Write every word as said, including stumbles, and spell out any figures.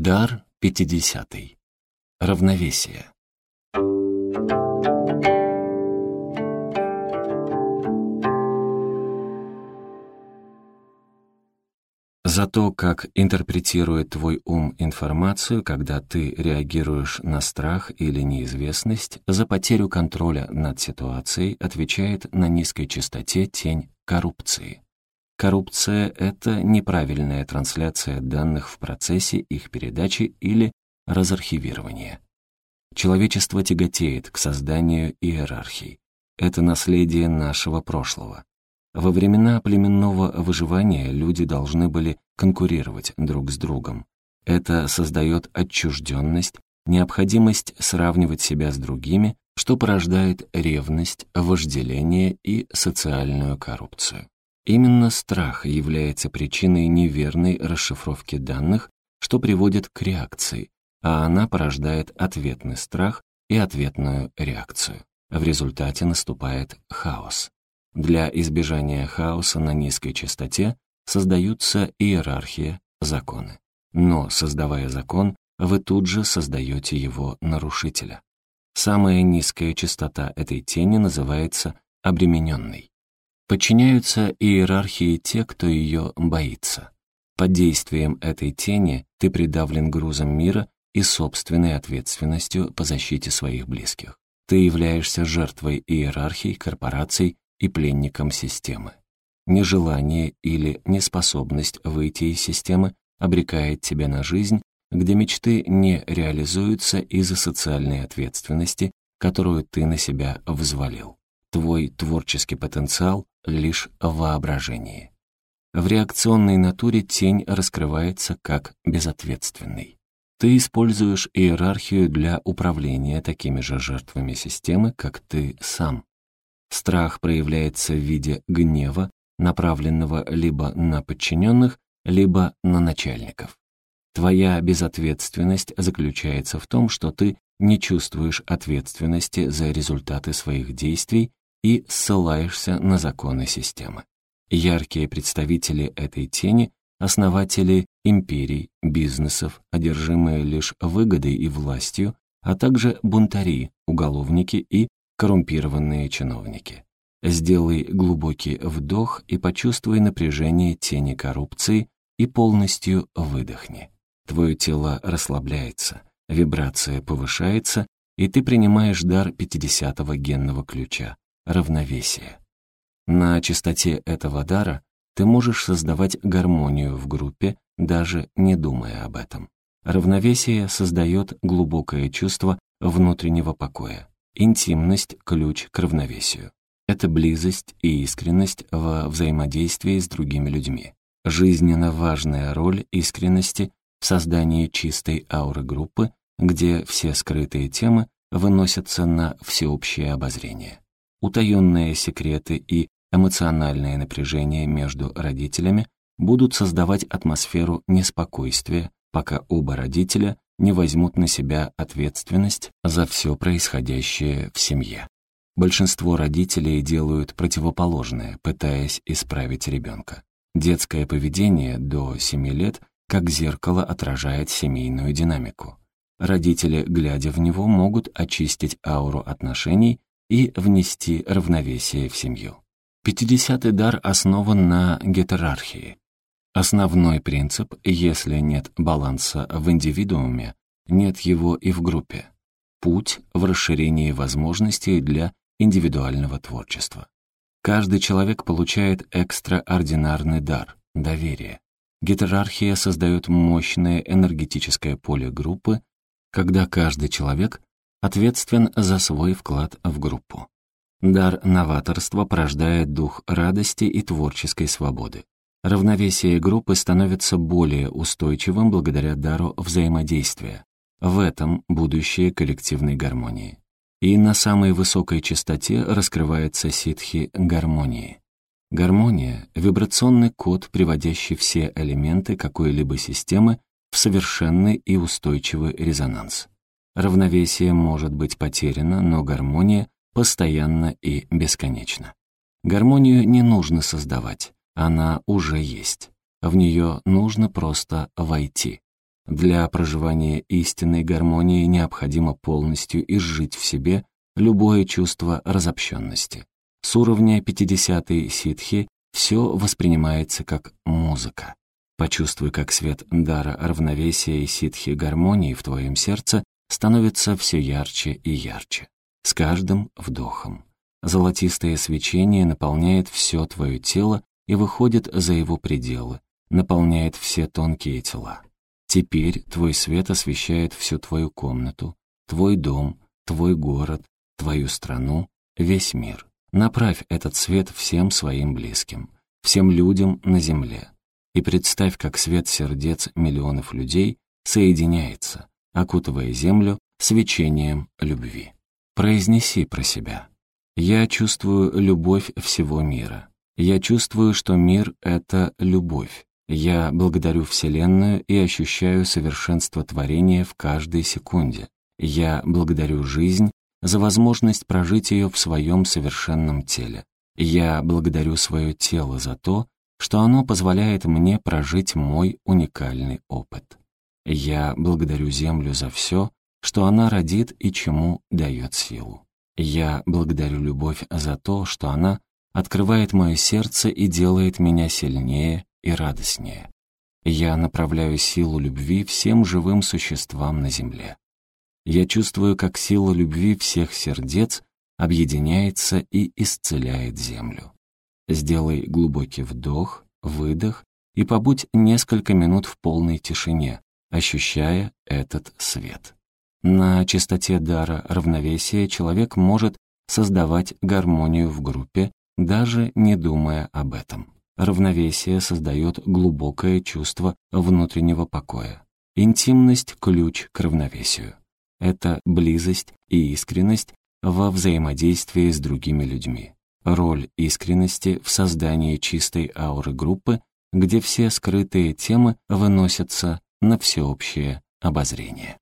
Дар пятидесятый. Равновесие. За то, как интерпретирует твой ум информацию, когда ты реагируешь на страх или неизвестность, за потерю контроля над ситуацией отвечает на низкой частоте тень коррупции. Коррупция — это неправильная трансляция данных в процессе их передачи или разархивирования. Человечество тяготеет к созданию иерархий. Это наследие нашего прошлого. Во времена племенного выживания люди должны были конкурировать друг с другом. Это создает отчужденность, необходимость сравнивать себя с другими, что порождает ревность, вожделение и социальную коррупцию. Именно страх является причиной неверной расшифровки данных, что приводит к реакции, а она порождает ответный страх и ответную реакцию. В результате наступает хаос. Для избежания хаоса на низкой частоте создаются иерархия, законы. Но, создавая закон, вы тут же создаете его нарушителя. Самая низкая частота этой тени называется обремененной. Подчиняются иерархии те, кто ее боится. Под действием этой тени ты придавлен грузом мира и собственной ответственностью по защите своих близких. Ты являешься жертвой иерархий, корпораций и пленником системы. Нежелание или неспособность выйти из системы обрекает тебя на жизнь, где мечты не реализуются из-за социальной ответственности, которую ты на себя взвалил. Твой творческий потенциал — лишь воображение. В реакционной натуре тень раскрывается как безответственный. Ты используешь иерархию для управления такими же жертвами системы, как ты сам. Страх проявляется в виде гнева, направленного либо на подчиненных, либо на начальников. Твоя безответственность заключается в том, что ты не чувствуешь ответственности за результаты своих действий и ссылаешься на законы системы. Яркие представители этой тени — основатели империй, бизнесов, одержимые лишь выгодой и властью, а также бунтари, уголовники и коррумпированные чиновники. Сделай глубокий вдох и почувствуй напряжение тени коррупции и полностью выдохни. Твое тело расслабляется, вибрация повышается, и ты принимаешь дар пятидесятого генного ключа — равновесие. На частоте этого дара ты можешь создавать гармонию в группе, даже не думая об этом. Равновесие создает глубокое чувство внутреннего покоя. Интимность — ключ к равновесию. Это близость и искренность во взаимодействии с другими людьми. Жизненно важная роль искренности в создании чистой ауры группы, где все скрытые темы выносятся на всеобщее обозрение. Утаенные секреты и эмоциональное напряжение между родителями будут создавать атмосферу неспокойствия, пока оба родителя не возьмут на себя ответственность за все происходящее в семье. Большинство родителей делают противоположное, пытаясь исправить ребенка. Детское поведение до семи лет как зеркало отражает семейную динамику. Родители, глядя в него, могут очистить ауру отношений и внести равновесие в семью. Пятидесятый дар основан на гетерархии. Основной принцип: если нет баланса в индивидууме, нет его и в группе. Путь в расширении возможностей для индивидуального творчества. Каждый человек получает экстраординарный дар — доверие. Гетерархия создает мощное энергетическое поле группы, когда каждый человек ответственен за свой вклад в группу. Дар новаторства порождает дух радости и творческой свободы. Равновесие группы становится более устойчивым благодаря дару взаимодействия. В этом будущее коллективной гармонии. И на самой высокой частоте раскрывается ситхи гармонии. Гармония — вибрационный код, приводящий все элементы какой-либо системы в совершенный и устойчивый резонанс. Равновесие может быть потеряно, но гармония постоянна и бесконечна. Гармонию не нужно создавать, она уже есть. В нее нужно просто войти. Для проживания истинной гармонии необходимо полностью изжить в себе любое чувство разобщенности. С уровня пятидесятой ситхи все воспринимается как музыка. Почувствуй, как свет дара равновесия и ситхи гармонии в твоем сердце становится все ярче и ярче. С каждым вдохом. Золотистое свечение наполняет все твое тело и выходит за его пределы, наполняет все тонкие тела. Теперь твой свет освещает всю твою комнату, твой дом, твой город, твою страну, весь мир. Направь этот свет всем своим близким, всем людям на земле. И представь, как свет сердец миллионов людей соединяется, окутывая землю свечением любви. Произнеси про себя. Я чувствую любовь всего мира. Я чувствую, что мир — это любовь. Я благодарю Вселенную и ощущаю совершенство творения в каждой секунде. Я благодарю жизнь за возможность прожить ее в своем совершенном теле. Я благодарю свое тело за то, что оно позволяет мне прожить мой уникальный опыт. Я благодарю Землю за все, что она родит и чему дает силу. Я благодарю любовь за то, что она открывает мое сердце и делает меня сильнее и радостнее. Я направляю силу любви всем живым существам на Земле. Я чувствую, как сила любви всех сердец объединяется и исцеляет Землю. Сделай глубокий вдох, выдох и побудь несколько минут в полной тишине, ощущая этот свет. На частоте дара равновесия человек может создавать гармонию в группе, даже не думая об этом. Равновесие создает глубокое чувство внутреннего покоя. Интимность — ключ к равновесию. Это близость и искренность во взаимодействии с другими людьми. Роль искренности в создании чистой ауры группы, где все скрытые темы выносятся на всеобщее обозрение.